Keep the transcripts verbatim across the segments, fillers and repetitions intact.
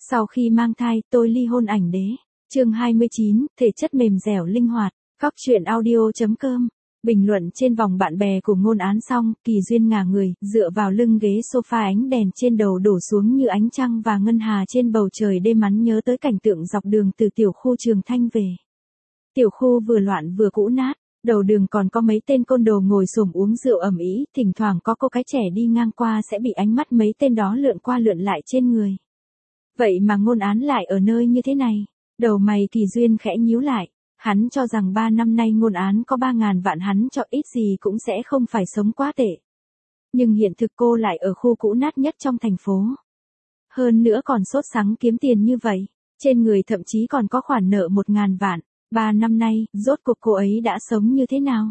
Sau khi mang thai, tôi ly hôn ảnh đế. Chương hai mươi chín, thể chất mềm dẻo linh hoạt. Cóc truyện audio.com. Bình luận trên vòng bạn bè của Ngôn Án xong, Kỳ Duyên ngả người, dựa vào lưng ghế sofa, ánh đèn trên đầu đổ xuống như ánh trăng và ngân hà trên bầu trời đêm, hắn nhớ tới cảnh tượng dọc đường từ tiểu khu Trường Thanh về. Tiểu khu vừa loạn vừa cũ nát, đầu đường còn có mấy tên côn đồ ngồi xổm uống rượu ầm ĩ, thỉnh thoảng có cô gái trẻ đi ngang qua sẽ bị ánh mắt mấy tên đó lượn qua lượn lại trên người. Vậy mà Ngôn Án lại ở nơi như thế này. Đầu mày Kỳ Duyên khẽ nhíu lại, hắn cho rằng ba năm nay Ngôn Án có ba ngàn vạn hắn cho ít gì cũng sẽ không phải sống quá tệ. Nhưng hiện thực cô lại ở khu cũ nát nhất trong thành phố. Hơn nữa còn sốt sắng kiếm tiền như vậy, trên người thậm chí còn có khoản nợ một ngàn vạn. Ba năm nay, rốt cuộc cô ấy đã sống như thế nào?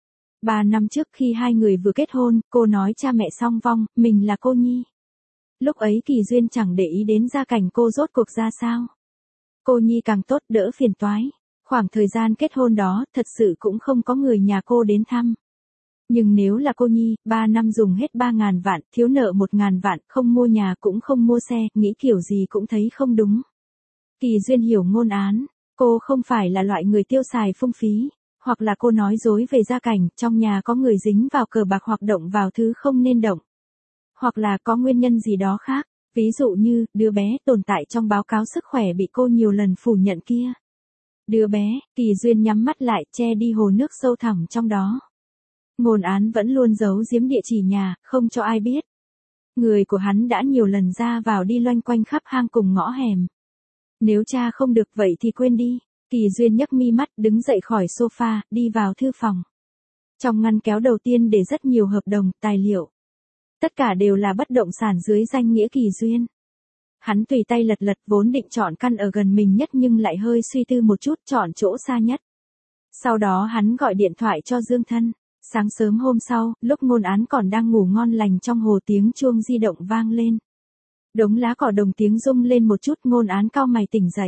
Ba năm trước khi hai người vừa kết hôn, cô nói cha mẹ song vong, mình là cô nhi. Lúc ấy Kỳ Duyên chẳng để ý đến gia cảnh cô rốt cuộc ra sao. Cô nhi càng tốt đỡ phiền toái. Khoảng thời gian kết hôn đó, thật sự cũng không có người nhà cô đến thăm. Nhưng nếu là cô nhi, ba năm dùng hết ba ngàn vạn, thiếu nợ một ngàn vạn, không mua nhà cũng không mua xe, nghĩ kiểu gì cũng thấy không đúng. Kỳ Duyên hiểu Ngôn Án. Cô không phải là loại người tiêu xài phung phí, hoặc là cô nói dối về gia cảnh, trong nhà có người dính vào cờ bạc hoặc động vào thứ không nên động. Hoặc là có nguyên nhân gì đó khác, ví dụ như, đứa bé tồn tại trong báo cáo sức khỏe bị cô nhiều lần phủ nhận kia. Đứa bé, Kỳ Duyên nhắm mắt lại, che đi hồ nước sâu thẳm trong đó. Ngôn Án vẫn luôn giấu giếm địa chỉ nhà, không cho ai biết. Người của hắn đã nhiều lần ra vào đi loanh quanh khắp hang cùng ngõ hẻm. Nếu cha không được vậy thì quên đi. Kỳ Duyên nhấc mi mắt, đứng dậy khỏi sofa, đi vào thư phòng. Trong ngăn kéo đầu tiên để rất nhiều hợp đồng, tài liệu. Tất cả đều là bất động sản dưới danh nghĩa Kỳ Duyên. Hắn tùy tay lật lật, vốn định chọn căn ở gần mình nhất nhưng lại hơi suy tư một chút, chọn chỗ xa nhất. Sau đó hắn gọi điện thoại cho Dương Thân. Sáng sớm hôm sau, lúc Ngôn Án còn đang ngủ ngon lành trong hồ, tiếng chuông di động vang lên. Đống lá cỏ đồng tiếng rung lên một chút, Ngôn Án cau mày tỉnh dậy.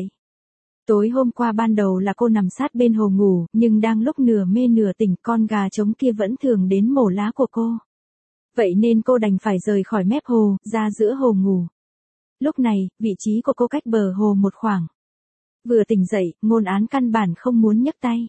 Tối hôm qua ban đầu là cô nằm sát bên hồ ngủ, nhưng đang lúc nửa mê nửa tỉnh, con gà trống kia vẫn thường đến mổ lá của cô. Vậy nên cô đành phải rời khỏi mép hồ, ra giữa hồ ngủ. Lúc này, vị trí của cô cách bờ hồ một khoảng. Vừa tỉnh dậy, Ngôn Án căn bản không muốn nhấc tay.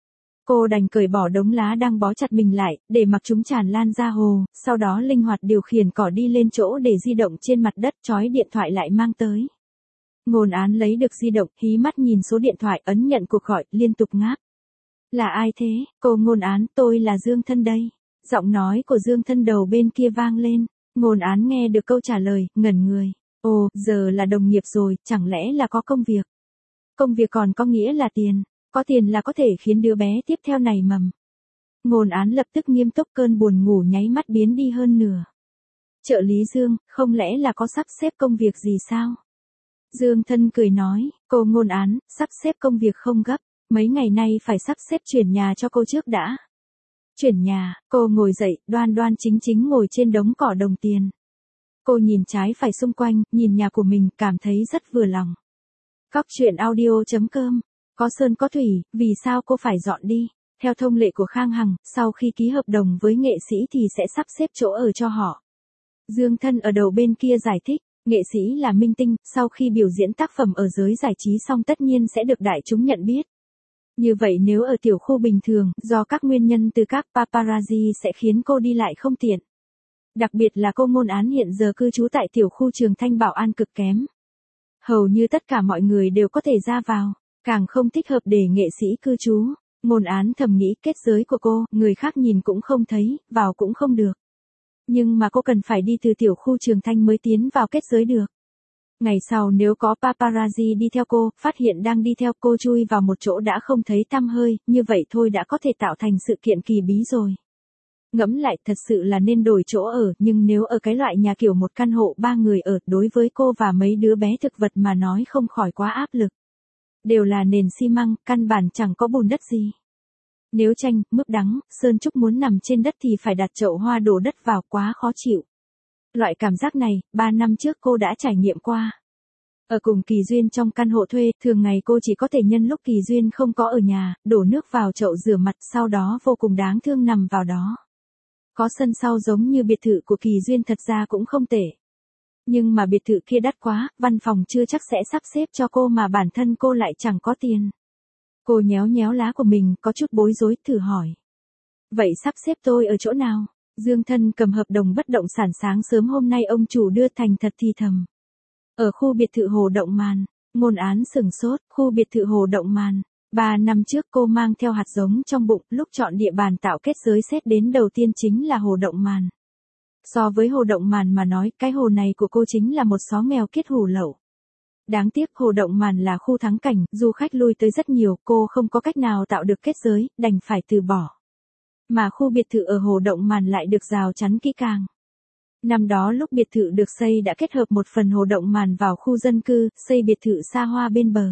Cô đành cởi bỏ đống lá đang bó chặt mình lại, để mặc chúng tràn lan ra hồ, sau đó linh hoạt điều khiển cỏ đi lên chỗ để di động trên mặt đất, trói điện thoại lại mang tới. Ngôn Án lấy được di động, hí mắt nhìn số điện thoại, ấn nhận cuộc gọi, liên tục ngáp. Là ai thế? Cô Ngôn Án, tôi là Dương Thân đây. Giọng nói của Dương Thân đầu bên kia vang lên. Ngôn Án nghe được câu trả lời, ngẩn người. Ồ, giờ là đồng nghiệp rồi, chẳng lẽ là có công việc? Công việc còn có nghĩa là tiền. Có tiền là có thể khiến đứa bé tiếp theo này mầm. Ngôn Án lập tức nghiêm túc, cơn buồn ngủ nháy mắt biến đi hơn nửa. Trợ lý Dương, không lẽ là có sắp xếp công việc gì sao? Dương Thân cười nói, cô Ngôn Án, sắp xếp công việc không gấp, mấy ngày nay phải sắp xếp chuyển nhà cho cô trước đã. Chuyển nhà, cô ngồi dậy, đoan đoan chính chính ngồi trên đống cỏ đồng tiền. Cô nhìn trái phải xung quanh, nhìn nhà của mình, cảm thấy rất vừa lòng. Cóc truyện audio.com. Có sơn có thủy, vì sao cô phải dọn đi? Theo thông lệ của Khang Hằng, sau khi ký hợp đồng với nghệ sĩ thì sẽ sắp xếp chỗ ở cho họ. Dương Thân ở đầu bên kia giải thích, nghệ sĩ là minh tinh, sau khi biểu diễn tác phẩm ở giới giải trí xong tất nhiên sẽ được đại chúng nhận biết. Như vậy nếu ở tiểu khu bình thường, do các nguyên nhân từ các paparazzi sẽ khiến cô đi lại không tiện. Đặc biệt là cô Ngôn Án hiện giờ cư trú tại tiểu khu Trường Thanh, bảo an cực kém. Hầu như tất cả mọi người đều có thể ra vào, càng không thích hợp để nghệ sĩ cư trú. Ngôn Án thầm nghĩ, kết giới của cô, người khác nhìn cũng không thấy, vào cũng không được. Nhưng mà cô cần phải đi từ tiểu khu Trường Thanh mới tiến vào kết giới được. Ngày sau nếu có paparazzi đi theo cô, phát hiện đang đi theo cô chui vào một chỗ đã không thấy tăm hơi, như vậy thôi đã có thể tạo thành sự kiện kỳ bí rồi. Ngẫm lại, thật sự là nên đổi chỗ ở, nhưng nếu ở cái loại nhà kiểu một căn hộ ba người ở, đối với cô và mấy đứa bé thực vật mà nói không khỏi quá áp lực. Đều là nền xi măng, căn bản chẳng có bùn đất gì. Nếu chanh, mướp đắng, sơn trúc muốn nằm trên đất thì phải đặt chậu hoa đổ đất vào, quá khó chịu. Loại cảm giác này, ba năm trước cô đã trải nghiệm qua. Ở cùng Kỳ Duyên trong căn hộ thuê, thường ngày cô chỉ có thể nhân lúc Kỳ Duyên không có ở nhà, đổ nước vào chậu rửa mặt, sau đó vô cùng đáng thương nằm vào đó. Có sân sau giống như biệt thự của Kỳ Duyên thật ra cũng không tệ. Nhưng mà biệt thự kia đắt quá, văn phòng chưa chắc sẽ sắp xếp cho cô mà bản thân cô lại chẳng có tiền. Cô nhéo nhéo lá của mình, có chút bối rối, thử hỏi. Vậy sắp xếp tôi ở chỗ nào? Dương Thân cầm hợp đồng bất động sản sáng sớm hôm nay ông chủ đưa thành thật thì thầm. Ở khu biệt thự Hồ Động Màn. Ngôn Án sửng sốt, khu biệt thự Hồ Động Màn. Ba năm trước cô mang theo hạt giống trong bụng, lúc chọn địa bàn tạo kết giới xét đến đầu tiên chính là Hồ Động Màn. So với Hồ Động Màn mà nói, cái hồ này của cô chính là một xó nghèo kiết hủ lậu. Đáng tiếc Hồ Động Màn là khu thắng cảnh, du khách lui tới rất nhiều, cô không có cách nào tạo được kết giới, đành phải từ bỏ. Mà khu biệt thự ở Hồ Động Màn lại được rào chắn kỹ càng. Năm đó lúc biệt thự được xây đã kết hợp một phần Hồ Động Màn vào khu dân cư, xây biệt thự xa hoa bên bờ.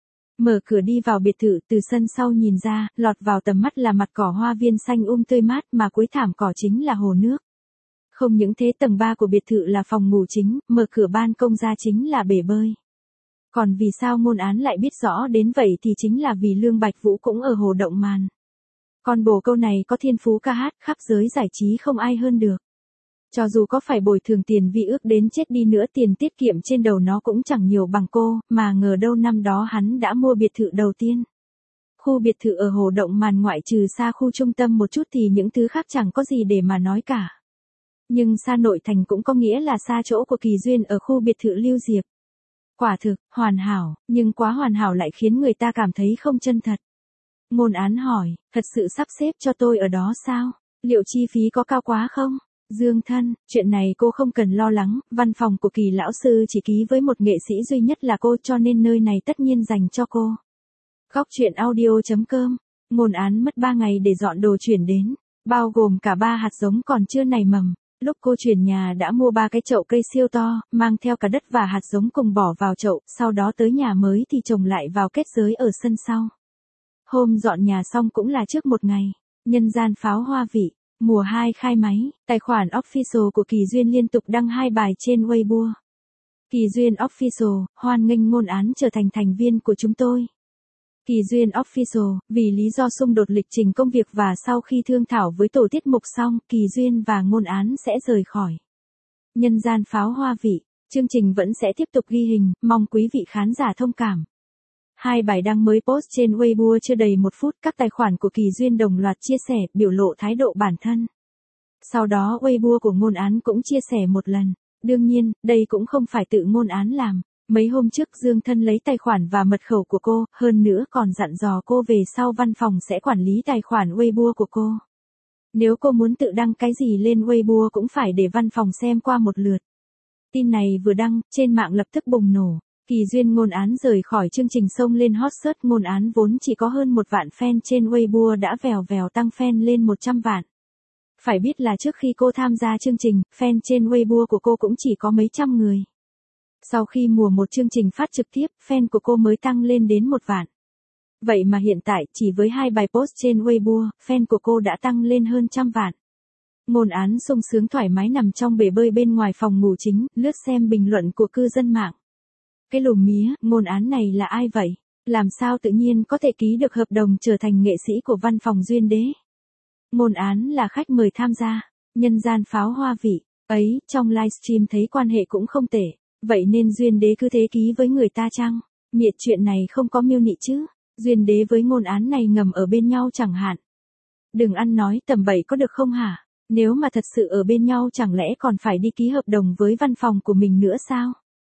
Mở cửa đi vào biệt thự, từ sân sau nhìn ra, lọt vào tầm mắt là mặt cỏ hoa viên xanh um tươi mát, mà cuối thảm cỏ chính là hồ nước. Không những thế, tầng ba của biệt thự là phòng ngủ chính, mở cửa ban công ra chính là bể bơi. Còn vì sao Ngôn Án lại biết rõ đến vậy thì chính là vì Lương Bạch Vũ cũng ở Hồ Động Màn. Con bồ câu này có thiên phú ca hát, khắp giới giải trí không ai hơn được. Cho dù có phải bồi thường tiền vi ước đến chết đi nữa, tiền tiết kiệm trên đầu nó cũng chẳng nhiều bằng cô, mà ngờ đâu năm đó hắn đã mua biệt thự đầu tiên. Khu biệt thự ở Hồ Động Màn ngoại trừ xa khu trung tâm một chút thì những thứ khác chẳng có gì để mà nói cả. Nhưng xa nội thành cũng có nghĩa là xa chỗ của Kỳ Duyên ở khu biệt thự Lưu Diệp. Quả thực, hoàn hảo, nhưng quá hoàn hảo lại khiến người ta cảm thấy không chân thật. Ngôn Án hỏi, thật sự sắp xếp cho tôi ở đó sao? Liệu chi phí có cao quá không? Dương Thân, chuyện này cô không cần lo lắng, văn phòng của Kỳ lão sư chỉ ký với một nghệ sĩ duy nhất là cô, cho nên nơi này tất nhiên dành cho cô. Góc truyện audio chấm com. Ngôn Án mất ba ngày để dọn đồ chuyển đến, bao gồm cả ba hạt giống còn chưa nảy mầm. Lúc cô chuyển nhà đã mua ba cái chậu cây siêu to, mang theo cả đất và hạt giống cùng bỏ vào chậu, sau đó tới nhà mới thì trồng lại vào kết giới ở sân sau. Hôm dọn nhà xong cũng là trước một ngày, nhân gian pháo hoa vị, mùa hai khai máy, tài khoản official của Kỳ Duyên liên tục đăng hai bài trên Weibo. Kỳ Duyên Official, hoan nghênh Ngôn Án trở thành thành viên của chúng tôi. Kỳ Duyên Official, vì lý do xung đột lịch trình công việc và sau khi thương thảo với tổ tiết mục xong, Kỳ Duyên và Ngôn Án sẽ rời khỏi. Nhân gian pháo hoa vị, chương trình vẫn sẽ tiếp tục ghi hình, mong quý vị khán giả thông cảm. Hai bài đăng mới post trên Weibo chưa đầy một phút, các tài khoản của Kỳ Duyên đồng loạt chia sẻ, biểu lộ thái độ bản thân. Sau đó Weibo của Ngôn Án cũng chia sẻ một lần. Đương nhiên, đây cũng không phải tự Ngôn Án làm. Mấy hôm trước Dương Thân lấy tài khoản và mật khẩu của cô, hơn nữa còn dặn dò cô về sau văn phòng sẽ quản lý tài khoản Weibo của cô. Nếu cô muốn tự đăng cái gì lên Weibo cũng phải để văn phòng xem qua một lượt. Tin này vừa đăng, trên mạng lập tức bùng nổ. Kỳ Duyên Ngôn Án rời khỏi chương trình xông lên hot search. Ngôn Án vốn chỉ có hơn một vạn fan trên Weibo đã vèo vèo tăng fan lên một trăm vạn. Phải biết là trước khi cô tham gia chương trình, fan trên Weibo của cô cũng chỉ có mấy trăm người. Sau khi mùa một chương trình phát trực tiếp, fan của cô mới tăng lên đến một vạn. Vậy mà hiện tại, chỉ với hai bài post trên Weibo, fan của cô đã tăng lên hơn trăm vạn. Ngôn Án sung sướng thoải mái nằm trong bể bơi bên ngoài phòng ngủ chính, lướt xem bình luận của cư dân mạng. Cái lùm mía, Ngôn Án này là ai vậy? Làm sao tự nhiên có thể ký được hợp đồng trở thành nghệ sĩ của văn phòng Duyên Đế? Ngôn Án là khách mời tham gia, nhân gian pháo hoa vị, ấy, trong livestream thấy quan hệ cũng không tệ, vậy nên Duyên Đế cứ thế ký với người ta chăng? Miệt chuyện này không có miêu nị chứ, Duyên Đế với Ngôn Án này ngầm ở bên nhau chẳng hạn. Đừng ăn nói tầm bậy có được không hả? Nếu mà thật sự ở bên nhau chẳng lẽ còn phải đi ký hợp đồng với văn phòng của mình nữa sao?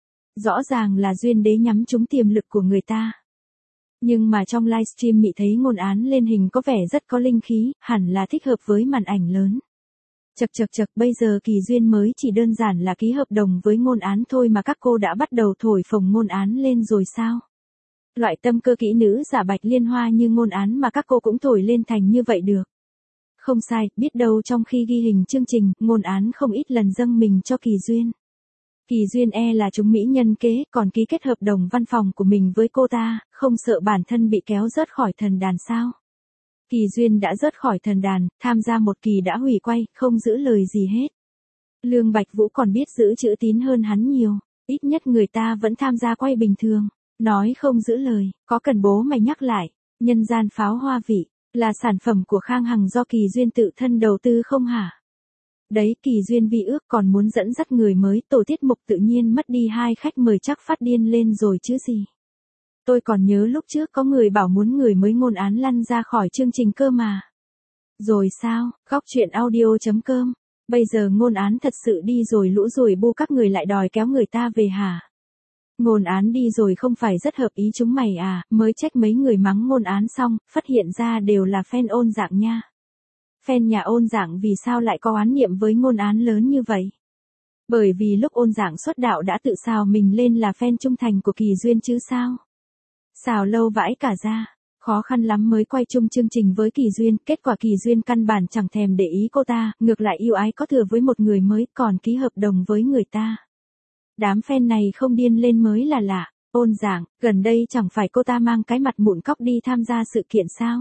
Rõ ràng là Duyên Đế nhắm trúng tiềm lực của người ta. Nhưng mà trong livestream Mị thấy Ngôn Án lên hình có vẻ rất có linh khí, hẳn là thích hợp với màn ảnh lớn. Chật chật chật, bây giờ Kỳ Duyên mới chỉ đơn giản là ký hợp đồng với Ngôn Án thôi mà các cô đã bắt đầu thổi phồng Ngôn Án lên rồi sao? Loại tâm cơ kỹ nữ giả bạch liên hoa như Ngôn Án mà các cô cũng thổi lên thành như vậy được. Không sai, biết đâu trong khi ghi hình chương trình, Ngôn Án không ít lần dâng mình cho Kỳ Duyên. Kỳ Duyên e là chúng mỹ nhân kế, còn ký kết hợp đồng văn phòng của mình với cô ta, không sợ bản thân bị kéo rớt khỏi thần đàn sao? Kỳ Duyên đã rớt khỏi thần đàn, tham gia một kỳ đã hủy quay, không giữ lời gì hết. Lương Bạch Vũ còn biết giữ chữ tín hơn hắn nhiều, ít nhất người ta vẫn tham gia quay bình thường. Nói không giữ lời, có cần bố mày nhắc lại, nhân gian pháo hoa vị, là sản phẩm của Khang Hằng do Kỳ Duyên tự thân đầu tư không hả? Đấy, kỳ duyên vi ước còn muốn dẫn dắt người mới, tổ tiết mục tự nhiên mất đi hai khách mời chắc phát điên lên rồi chứ gì. Tôi còn nhớ lúc trước có người bảo muốn người mới Ngôn Án lăn ra khỏi chương trình cơ mà. Rồi sao, góc chuyện audio.com. Bây giờ Ngôn Án thật sự đi rồi, lũ ruồi bu các người lại đòi kéo người ta về hả? Ngôn Án đi rồi không phải rất hợp ý chúng mày à, mới trách mấy người mắng Ngôn Án xong, phát hiện ra đều là fan Ôn Dạng nha. Fan nhà Ôn Dạng vì sao lại có oán niệm với Ngôn Án lớn như vậy? Bởi vì lúc Ôn Dạng xuất đạo đã tự xào mình lên là fan trung thành của Kỳ Duyên chứ sao? Xào lâu vãi cả ra, khó khăn lắm mới quay chung chương trình với Kỳ Duyên, kết quả Kỳ Duyên căn bản chẳng thèm để ý cô ta, ngược lại yêu ái có thừa với một người mới, còn ký hợp đồng với người ta. Đám fan này không điên lên mới là lạ. Ôn Dạng, gần đây chẳng phải cô ta mang cái mặt mụn cóc đi tham gia sự kiện sao?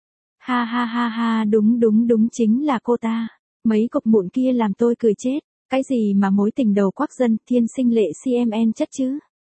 Ha ha ha ha, đúng đúng đúng, chính là cô ta. Mấy cục mụn kia làm tôi cười chết. Cái gì mà mối tình đầu quắc dân, thiên sinh lệ xê em en chất chứ?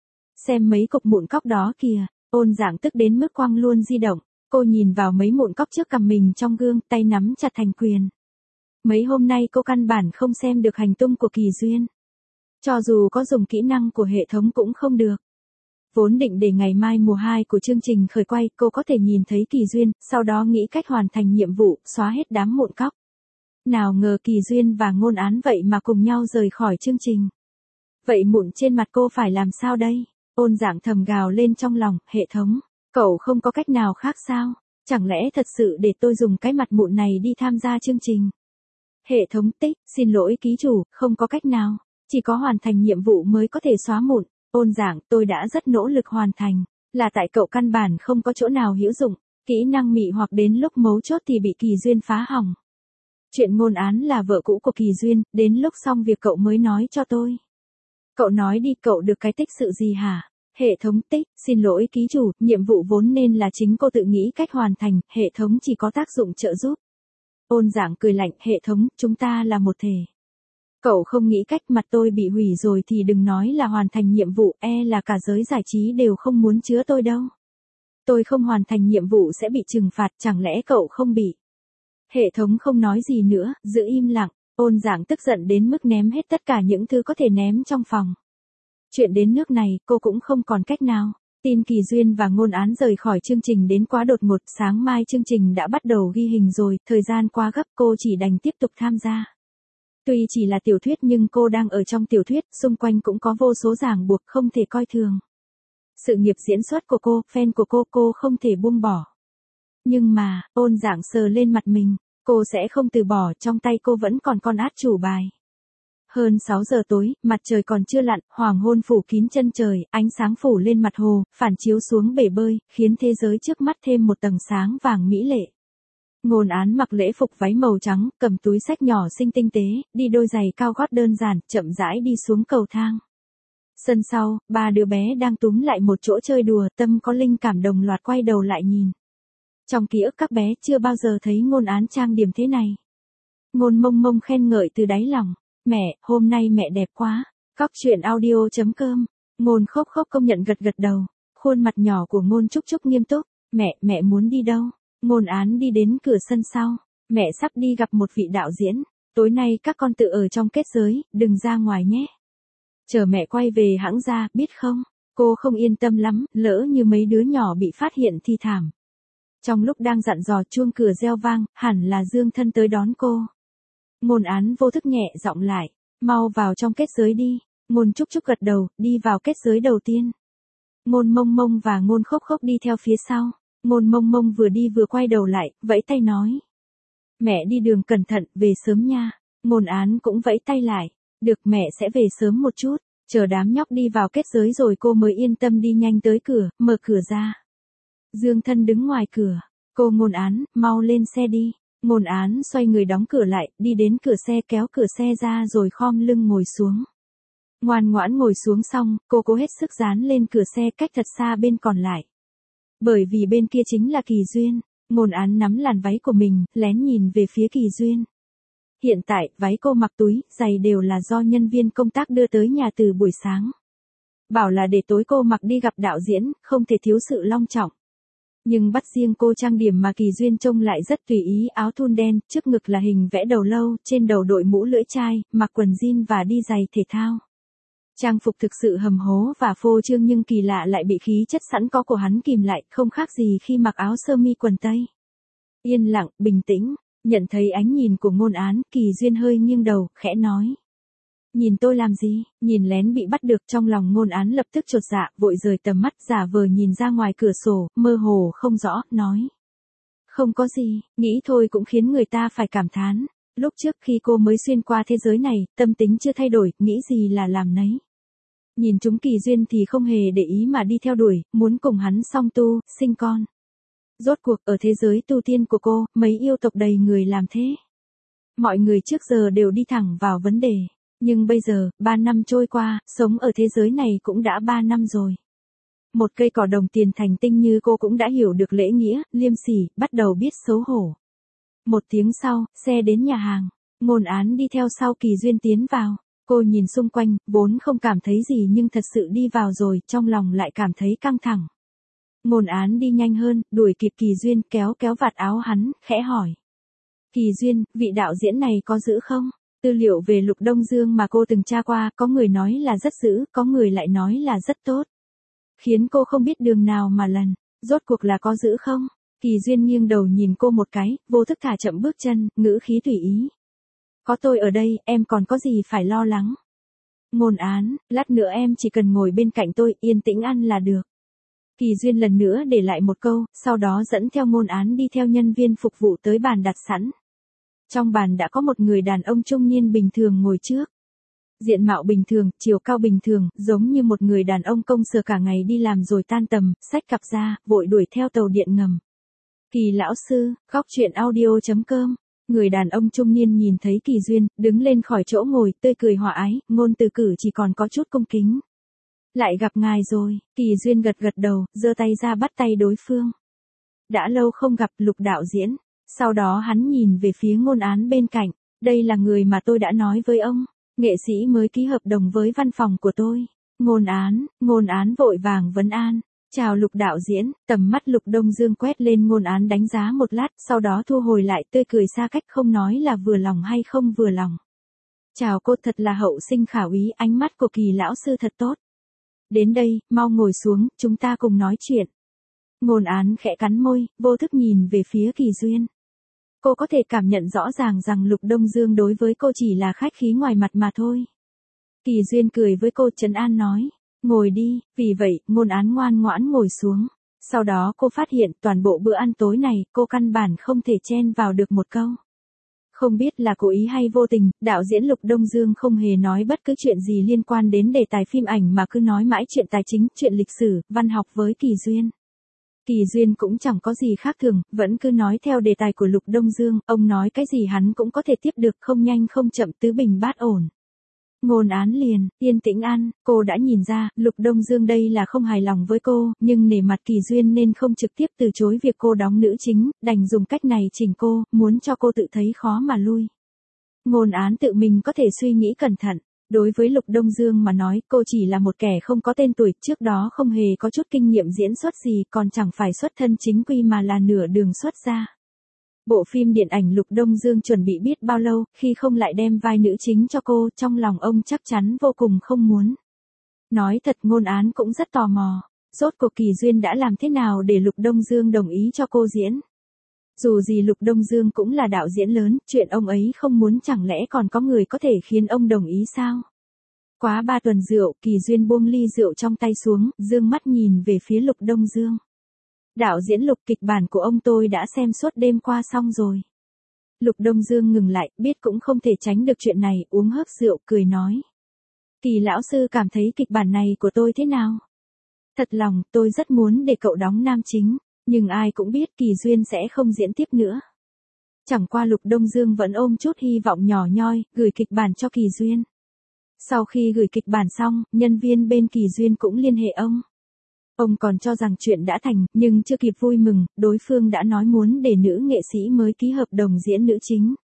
Xem mấy cục mụn cóc đó kìa. Ôn Dạng tức đến mức quăng luôn di động. Cô nhìn vào mấy mụn cóc trước cằm mình trong gương, tay nắm chặt thành quyền. Mấy hôm nay cô căn bản không xem được hành tung của Kỳ Duyên. Cho dù có dùng kỹ năng của hệ thống cũng không được. Vốn định để ngày mai mùa hai của chương trình khởi quay cô có thể nhìn thấy Kỳ Duyên, sau đó nghĩ cách hoàn thành nhiệm vụ, xóa hết đám mụn cóc. Nào ngờ Kỳ Duyên và Ngôn Án vậy mà cùng nhau rời khỏi chương trình. Vậy mụn trên mặt cô phải làm sao đây? Ôn Dạng thầm gào lên trong lòng, hệ thống, cậu không có cách nào khác sao? Chẳng lẽ thật sự để tôi dùng cái mặt mụn này đi tham gia chương trình? Hệ thống tích, xin lỗi ký chủ, không có cách nào. Chỉ có hoàn thành nhiệm vụ mới có thể xóa mụn. Ôn Dạng, tôi đã rất nỗ lực hoàn thành. Là tại cậu căn bản không có chỗ nào hữu dụng. Kỹ năng mị hoặc đến lúc mấu chốt thì bị Kỳ Duyên phá hỏng. Chuyện Ngôn Án là vợ cũ của Kỳ Duyên, đến lúc xong việc cậu mới nói cho tôi. Cậu nói đi, cậu được cái tích sự gì hả? Hệ thống tích, xin lỗi ký chủ, nhiệm vụ vốn nên là chính cô tự nghĩ cách hoàn thành, hệ thống chỉ có tác dụng trợ giúp. Ôn Dạng cười lạnh, hệ thống, chúng ta là một thể. Cậu không nghĩ cách, mặt tôi bị hủy rồi thì đừng nói là hoàn thành nhiệm vụ, e là cả giới giải trí đều không muốn chứa tôi đâu. Tôi không hoàn thành nhiệm vụ sẽ bị trừng phạt, chẳng lẽ cậu không bị? Hệ thống không nói gì nữa, giữ im lặng. Ôn Dạng tức giận đến mức ném hết tất cả những thứ có thể ném trong phòng. Chuyện đến nước này, cô cũng không còn cách nào. Tin Kỳ Duyên và Ngôn Án rời khỏi chương trình đến quá đột ngột, sáng mai chương trình đã bắt đầu ghi hình rồi, thời gian quá gấp cô chỉ đành tiếp tục tham gia. Tuy chỉ là tiểu thuyết nhưng cô đang ở trong tiểu thuyết, xung quanh cũng có vô số ràng buộc không thể coi thường. Sự nghiệp diễn xuất của cô, fan của cô, cô không thể buông bỏ. Nhưng mà, Ôn Dạng sờ lên mặt mình, cô sẽ không từ bỏ, trong tay cô vẫn còn con át chủ bài. Hơn sáu giờ tối, mặt trời còn chưa lặn, hoàng hôn phủ kín chân trời, ánh sáng phủ lên mặt hồ, phản chiếu xuống bể bơi, khiến thế giới trước mắt thêm một tầng sáng vàng mỹ lệ. Ngôn Án mặc lễ phục váy màu trắng, cầm túi xách nhỏ xinh tinh tế, đi đôi giày cao gót đơn giản, chậm rãi đi xuống cầu thang. Sân sau, ba đứa bé đang túm lại một chỗ chơi đùa, tâm có linh cảm đồng loạt quay đầu lại nhìn. Trong ký ức các bé chưa bao giờ thấy Ngôn Án trang điểm thế này. Ngôn Mông Mông khen ngợi từ đáy lòng. Mẹ, hôm nay mẹ đẹp quá. Góc chuyện audio.com. Ngôn Khốc Khốc công nhận gật gật đầu. Khuôn mặt nhỏ của Ngôn Trúc Trúc nghiêm túc. Mẹ, mẹ muốn đi đâu? Ngôn Án đi đến cửa sân sau. Mẹ sắp đi gặp một vị đạo diễn. Tối nay các con tự ở trong kết giới, đừng ra ngoài nhé. Chờ mẹ quay về hãng ra, biết không? Cô không yên tâm lắm, lỡ như mấy đứa nhỏ bị phát hiện thì thảm. Trong lúc đang dặn dò, chuông cửa reo vang, hẳn là Dương Thân tới đón cô. Ngôn Án vô thức nhẹ giọng lại, mau vào trong kết giới đi. Ngôn Trúc Trúc gật đầu, đi vào kết giới đầu tiên. Ngôn Mông Mông và Ngôn Khốc Khốc đi theo phía sau. Ngôn Mông Mông vừa đi vừa quay đầu lại, vẫy tay nói. Mẹ đi đường cẩn thận, về sớm nha. Ngôn Án cũng vẫy tay lại. Được, mẹ sẽ về sớm một chút. Chờ đám nhóc đi vào kết giới rồi cô mới yên tâm đi nhanh tới cửa, mở cửa ra. Dương Thân đứng ngoài cửa. Cô Ngôn Án, mau lên xe đi. Ngôn Án xoay người đóng cửa lại, đi đến cửa xe kéo cửa xe ra rồi khom lưng ngồi xuống. Ngoan ngoãn ngồi xuống xong, cô cố hết sức dán lên cửa xe cách thật xa bên còn lại. Bởi vì bên kia chính là Kỳ Duyên, Ngôn Án nắm làn váy của mình, lén nhìn về phía Kỳ Duyên. Hiện tại, váy cô mặc túi, giày đều là do nhân viên công tác đưa tới nhà từ buổi sáng. Bảo là để tối cô mặc đi gặp đạo diễn, không thể thiếu sự long trọng. Nhưng bắt riêng cô trang điểm mà Kỳ Duyên trông lại rất tùy ý, áo thun đen, trước ngực là hình vẽ đầu lâu, trên đầu đội mũ lưỡi chai, mặc quần jean và đi giày thể thao. Trang phục thực sự hầm hố và phô trương nhưng kỳ lạ lại bị khí chất sẵn có của hắn kìm lại, không khác gì khi mặc áo sơ mi quần tây. Yên lặng, bình tĩnh, nhận thấy ánh nhìn của Ngôn Án, Kỳ Duyên hơi nghiêng đầu, khẽ nói. Nhìn tôi làm gì? Nhìn lén bị bắt được, trong lòng Ngôn Án lập tức chột dạ, vội rời tầm mắt, giả vờ nhìn ra ngoài cửa sổ, mơ hồ không rõ, nói. Không có gì, nghĩ thôi cũng khiến người ta phải cảm thán. Lúc trước khi cô mới xuyên qua thế giới này, tâm tính chưa thay đổi, nghĩ gì là làm nấy. Nhìn chúng Kỳ Duyên thì không hề để ý mà đi theo đuổi, muốn cùng hắn song tu, sinh con. Rốt cuộc ở thế giới tu tiên của cô, mấy yêu tộc đầy người làm thế. Mọi người trước giờ đều đi thẳng vào vấn đề. Nhưng bây giờ, ba năm trôi qua, sống ở thế giới này cũng đã ba năm rồi. Một cây cỏ đồng tiền thành tinh như cô cũng đã hiểu được lễ nghĩa, liêm sỉ, bắt đầu biết xấu hổ. Một tiếng sau, xe đến nhà hàng. Ngôn Án đi theo sau Kỳ Duyên tiến vào. Cô nhìn xung quanh, vốn không cảm thấy gì nhưng thật sự đi vào rồi, trong lòng lại cảm thấy căng thẳng. Ngôn Án đi nhanh hơn, đuổi kịp Kỳ Duyên, kéo kéo vạt áo hắn, khẽ hỏi. Kỳ Duyên, vị đạo diễn này có giữ không? Tư liệu về Lục Đông Dương mà cô từng tra qua, có người nói là rất dữ, có người lại nói là rất tốt. Khiến cô không biết đường nào mà lần, rốt cuộc là có giữ không? Kỳ Duyên nghiêng đầu nhìn cô một cái, vô thức thả chậm bước chân, ngữ khí tùy ý. Có tôi ở đây, em còn có gì phải lo lắng. Ngôn Án, lát nữa em chỉ cần ngồi bên cạnh tôi, yên tĩnh ăn là được. Kỳ Duyên lần nữa để lại một câu, sau đó dẫn theo Ngôn Án đi theo nhân viên phục vụ tới bàn đặt sẵn. Trong bàn đã có một người đàn ông trung niên bình thường ngồi trước. Diện mạo bình thường, chiều cao bình thường, giống như một người đàn ông công sở cả ngày đi làm rồi tan tầm, xách cặp ra, vội đuổi theo tàu điện ngầm. Kỳ lão sư, góc truyện audio chấm com. Người đàn ông trung niên nhìn thấy Kỳ Duyên, đứng lên khỏi chỗ ngồi, tươi cười hòa ái, ngôn từ cử chỉ còn có chút cung kính. Lại gặp ngài rồi, Kỳ Duyên gật gật đầu, giơ tay ra bắt tay đối phương. Đã lâu không gặp, Lục đạo diễn. Sau đó hắn nhìn về phía Ngôn Án bên cạnh, đây là người mà tôi đã nói với ông, nghệ sĩ mới ký hợp đồng với văn phòng của tôi. Ngôn Án, Ngôn Án vội vàng vấn an. Chào Lục đạo diễn, tầm mắt Lục Đông Dương quét lên Ngôn Án đánh giá một lát, sau đó thu hồi lại tươi cười xa cách không nói là vừa lòng hay không vừa lòng. Chào cô, thật là hậu sinh khả úy, ánh mắt của Kỳ lão sư thật tốt. Đến đây, mau ngồi xuống, chúng ta cùng nói chuyện. Ngôn Án khẽ cắn môi, vô thức nhìn về phía Kỳ Duyên. Cô có thể cảm nhận rõ ràng rằng Lục Đông Dương đối với cô chỉ là khách khí ngoài mặt mà thôi. Kỳ Duyên cười với cô trấn an nói. Ngồi đi, vì vậy, Ngôn Án ngoan ngoãn ngồi xuống. Sau đó cô phát hiện toàn bộ bữa ăn tối này, cô căn bản không thể chen vào được một câu. Không biết là cố ý hay vô tình, đạo diễn Lục Đông Dương không hề nói bất cứ chuyện gì liên quan đến đề tài phim ảnh mà cứ nói mãi chuyện tài chính, chuyện lịch sử, văn học với Kỳ Duyên. Kỳ Duyên cũng chẳng có gì khác thường, vẫn cứ nói theo đề tài của Lục Đông Dương, ông nói cái gì hắn cũng có thể tiếp được, không nhanh không chậm, tứ bình bát ổn. Ngôn Án liền, yên tĩnh ăn, cô đã nhìn ra, Lục Đông Dương đây là không hài lòng với cô, nhưng nể mặt Kỳ Duyên nên không trực tiếp từ chối việc cô đóng nữ chính, đành dùng cách này chỉnh cô, muốn cho cô tự thấy khó mà lui. Ngôn Án tự mình có thể suy nghĩ cẩn thận, đối với Lục Đông Dương mà nói, cô chỉ là một kẻ không có tên tuổi, trước đó không hề có chút kinh nghiệm diễn xuất gì, còn chẳng phải xuất thân chính quy mà là nửa đường xuất ra. Bộ phim điện ảnh Lục Đông Dương chuẩn bị biết bao lâu, khi không lại đem vai nữ chính cho cô, trong lòng ông chắc chắn vô cùng không muốn. Nói thật, Ngôn Án cũng rất tò mò, rốt cuộc Kỳ Duyên đã làm thế nào để Lục Đông Dương đồng ý cho cô diễn. Dù gì Lục Đông Dương cũng là đạo diễn lớn, chuyện ông ấy không muốn chẳng lẽ còn có người có thể khiến ông đồng ý sao? Quá ba tuần rượu, Kỳ Duyên buông ly rượu trong tay xuống, dương mắt nhìn về phía Lục Đông Dương. Đạo diễn Lục, kịch bản của ông tôi đã xem suốt đêm qua xong rồi. Lục Đông Dương ngừng lại, biết cũng không thể tránh được chuyện này, uống hớp rượu, cười nói. Kỳ lão sư cảm thấy kịch bản này của tôi thế nào? Thật lòng, tôi rất muốn để cậu đóng nam chính, nhưng ai cũng biết Kỳ Duyên sẽ không diễn tiếp nữa. Chẳng qua Lục Đông Dương vẫn ôm chút hy vọng nhỏ nhoi, gửi kịch bản cho Kỳ Duyên. Sau khi gửi kịch bản xong, nhân viên bên Kỳ Duyên cũng liên hệ ông. Ông còn cho rằng chuyện đã thành, nhưng chưa kịp vui mừng, đối phương đã nói muốn để nữ nghệ sĩ mới ký hợp đồng diễn nữ chính.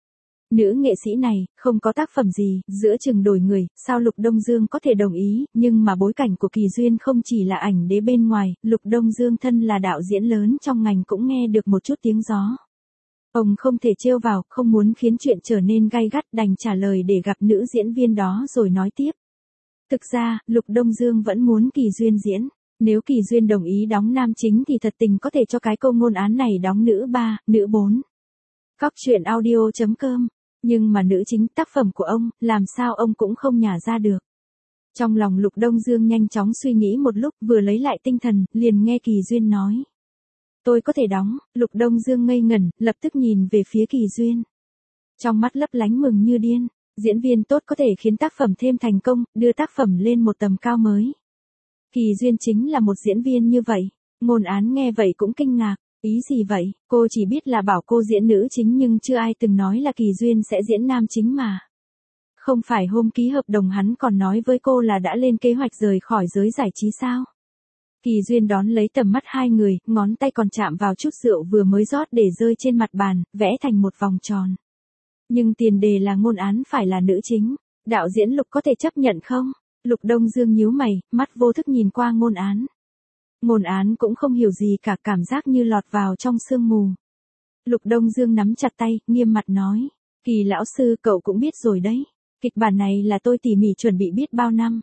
Nữ nghệ sĩ này, không có tác phẩm gì, giữa chừng đổi người, sao Lục Đông Dương có thể đồng ý, nhưng mà bối cảnh của Kỳ Duyên không chỉ là ảnh đế bên ngoài, Lục Đông Dương thân là đạo diễn lớn trong ngành cũng nghe được một chút tiếng gió. Ông không thể trêu vào, không muốn khiến chuyện trở nên gay gắt, đành trả lời để gặp nữ diễn viên đó rồi nói tiếp. Thực ra, Lục Đông Dương vẫn muốn Kỳ Duyên diễn. Nếu Kỳ Duyên đồng ý đóng nam chính thì thật tình có thể cho cái câu ngôn án này đóng nữ ba, nữ bốn. Cóc truyện audio chấm com. Nhưng mà nữ chính tác phẩm của ông, làm sao ông cũng không nhả ra được. Trong lòng Lục Đông Dương nhanh chóng suy nghĩ một lúc, vừa lấy lại tinh thần, liền nghe Kỳ Duyên nói. Tôi có thể đóng. Lục Đông Dương ngây ngẩn, lập tức nhìn về phía Kỳ Duyên. Trong mắt lấp lánh mừng như điên, diễn viên tốt có thể khiến tác phẩm thêm thành công, đưa tác phẩm lên một tầm cao mới. Kỳ Duyên chính là một diễn viên như vậy. Ngôn án nghe vậy cũng kinh ngạc. Ý gì vậy? Cô chỉ biết là bảo cô diễn nữ chính nhưng chưa ai từng nói là Kỳ Duyên sẽ diễn nam chính mà. Không phải hôm ký hợp đồng hắn còn nói với cô là đã lên kế hoạch rời khỏi giới giải trí sao? Kỳ Duyên đón lấy tầm mắt hai người, ngón tay còn chạm vào chút rượu vừa mới rót để rơi trên mặt bàn, vẽ thành một vòng tròn. Nhưng tiền đề là ngôn án phải là nữ chính. Đạo diễn Lục có thể chấp nhận không? Lục Đông Dương nhíu mày, mắt vô thức nhìn qua ngôn án. Ngôn án cũng không hiểu gì cả, cảm giác như lọt vào trong sương mù. Lục Đông Dương nắm chặt tay, nghiêm mặt nói. Kỳ lão sư, cậu cũng biết rồi đấy. Kịch bản này là tôi tỉ mỉ chuẩn bị biết bao năm.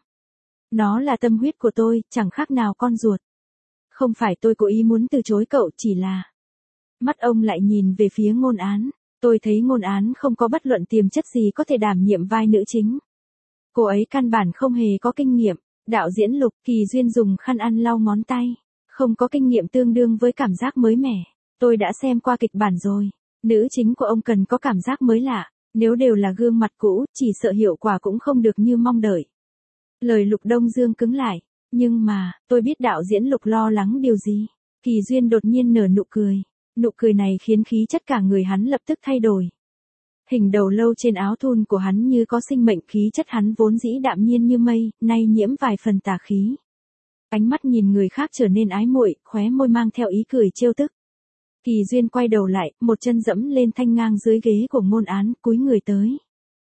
Nó là tâm huyết của tôi, chẳng khác nào con ruột. Không phải tôi cố ý muốn từ chối cậu, chỉ là... Mắt ông lại nhìn về phía ngôn án. Tôi thấy ngôn án không có bất luận tiềm chất gì có thể đảm nhiệm vai nữ chính. Cô ấy căn bản không hề có kinh nghiệm. Đạo diễn Lục, Kỳ Duyên dùng khăn ăn lau ngón tay. Không có kinh nghiệm tương đương với cảm giác mới mẻ. Tôi đã xem qua kịch bản rồi. Nữ chính của ông cần có cảm giác mới lạ. Nếu đều là gương mặt cũ, chỉ sợ hiệu quả cũng không được như mong đợi. Lời Lục Đông Dương cứng lại. Nhưng mà, tôi biết đạo diễn Lục lo lắng điều gì. Kỳ Duyên đột nhiên nở nụ cười. Nụ cười này khiến khí chất cả người hắn lập tức thay đổi. Hình đầu lâu trên áo thun của hắn như có sinh mệnh, khí chất hắn vốn dĩ đạm nhiên như mây, nay nhiễm vài phần tà khí. Ánh mắt nhìn người khác trở nên ái muội, khóe môi mang theo ý cười trêu tức. Kỳ Duyên quay đầu lại, một chân dẫm lên thanh ngang dưới ghế của ngôn án, cúi người tới.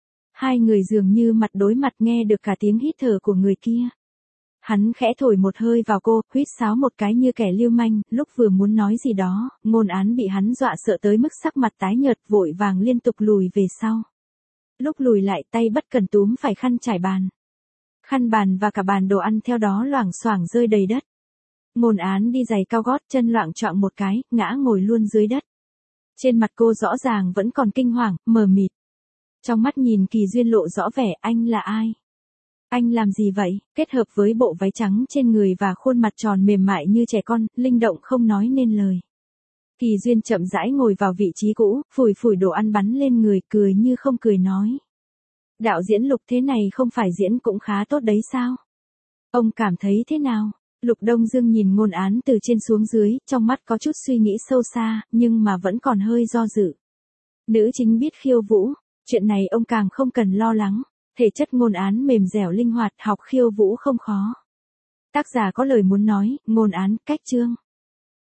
Hai người dường như mặt đối mặt, nghe được cả tiếng hít thở của người kia. Hắn khẽ thổi một hơi vào cô, huýt sáo một cái như kẻ lưu manh, lúc vừa muốn nói gì đó, ngôn án bị hắn dọa sợ tới mức sắc mặt tái nhợt, vội vàng liên tục lùi về sau. Lúc lùi lại, tay bất cần túm phải khăn trải bàn. Khăn bàn và cả bàn đồ ăn theo đó loảng xoảng rơi đầy đất. Ngôn án đi giày cao gót, chân loạng choạng một cái, ngã ngồi luôn dưới đất. Trên mặt cô rõ ràng vẫn còn kinh hoàng, mờ mịt. Trong mắt nhìn Kỳ Duyên lộ rõ vẻ, anh là ai? Anh làm gì vậy? Kết hợp với bộ váy trắng trên người và khuôn mặt tròn mềm mại như trẻ con, linh động không nói nên lời. Kỳ Duyên chậm rãi ngồi vào vị trí cũ, phủi phủi đồ ăn bắn lên người, cười như không cười nói. Đạo diễn Lục, thế này không phải diễn cũng khá tốt đấy sao? Ông cảm thấy thế nào? Lục Đông Dương nhìn ngôn án từ trên xuống dưới, trong mắt có chút suy nghĩ sâu xa, nhưng mà vẫn còn hơi do dự. Nữ chính biết khiêu vũ, chuyện này ông càng không cần lo lắng. Thể chất ngôn án mềm dẻo linh hoạt, học khiêu vũ không khó. Tác giả có lời muốn nói, ngôn án, cách chương.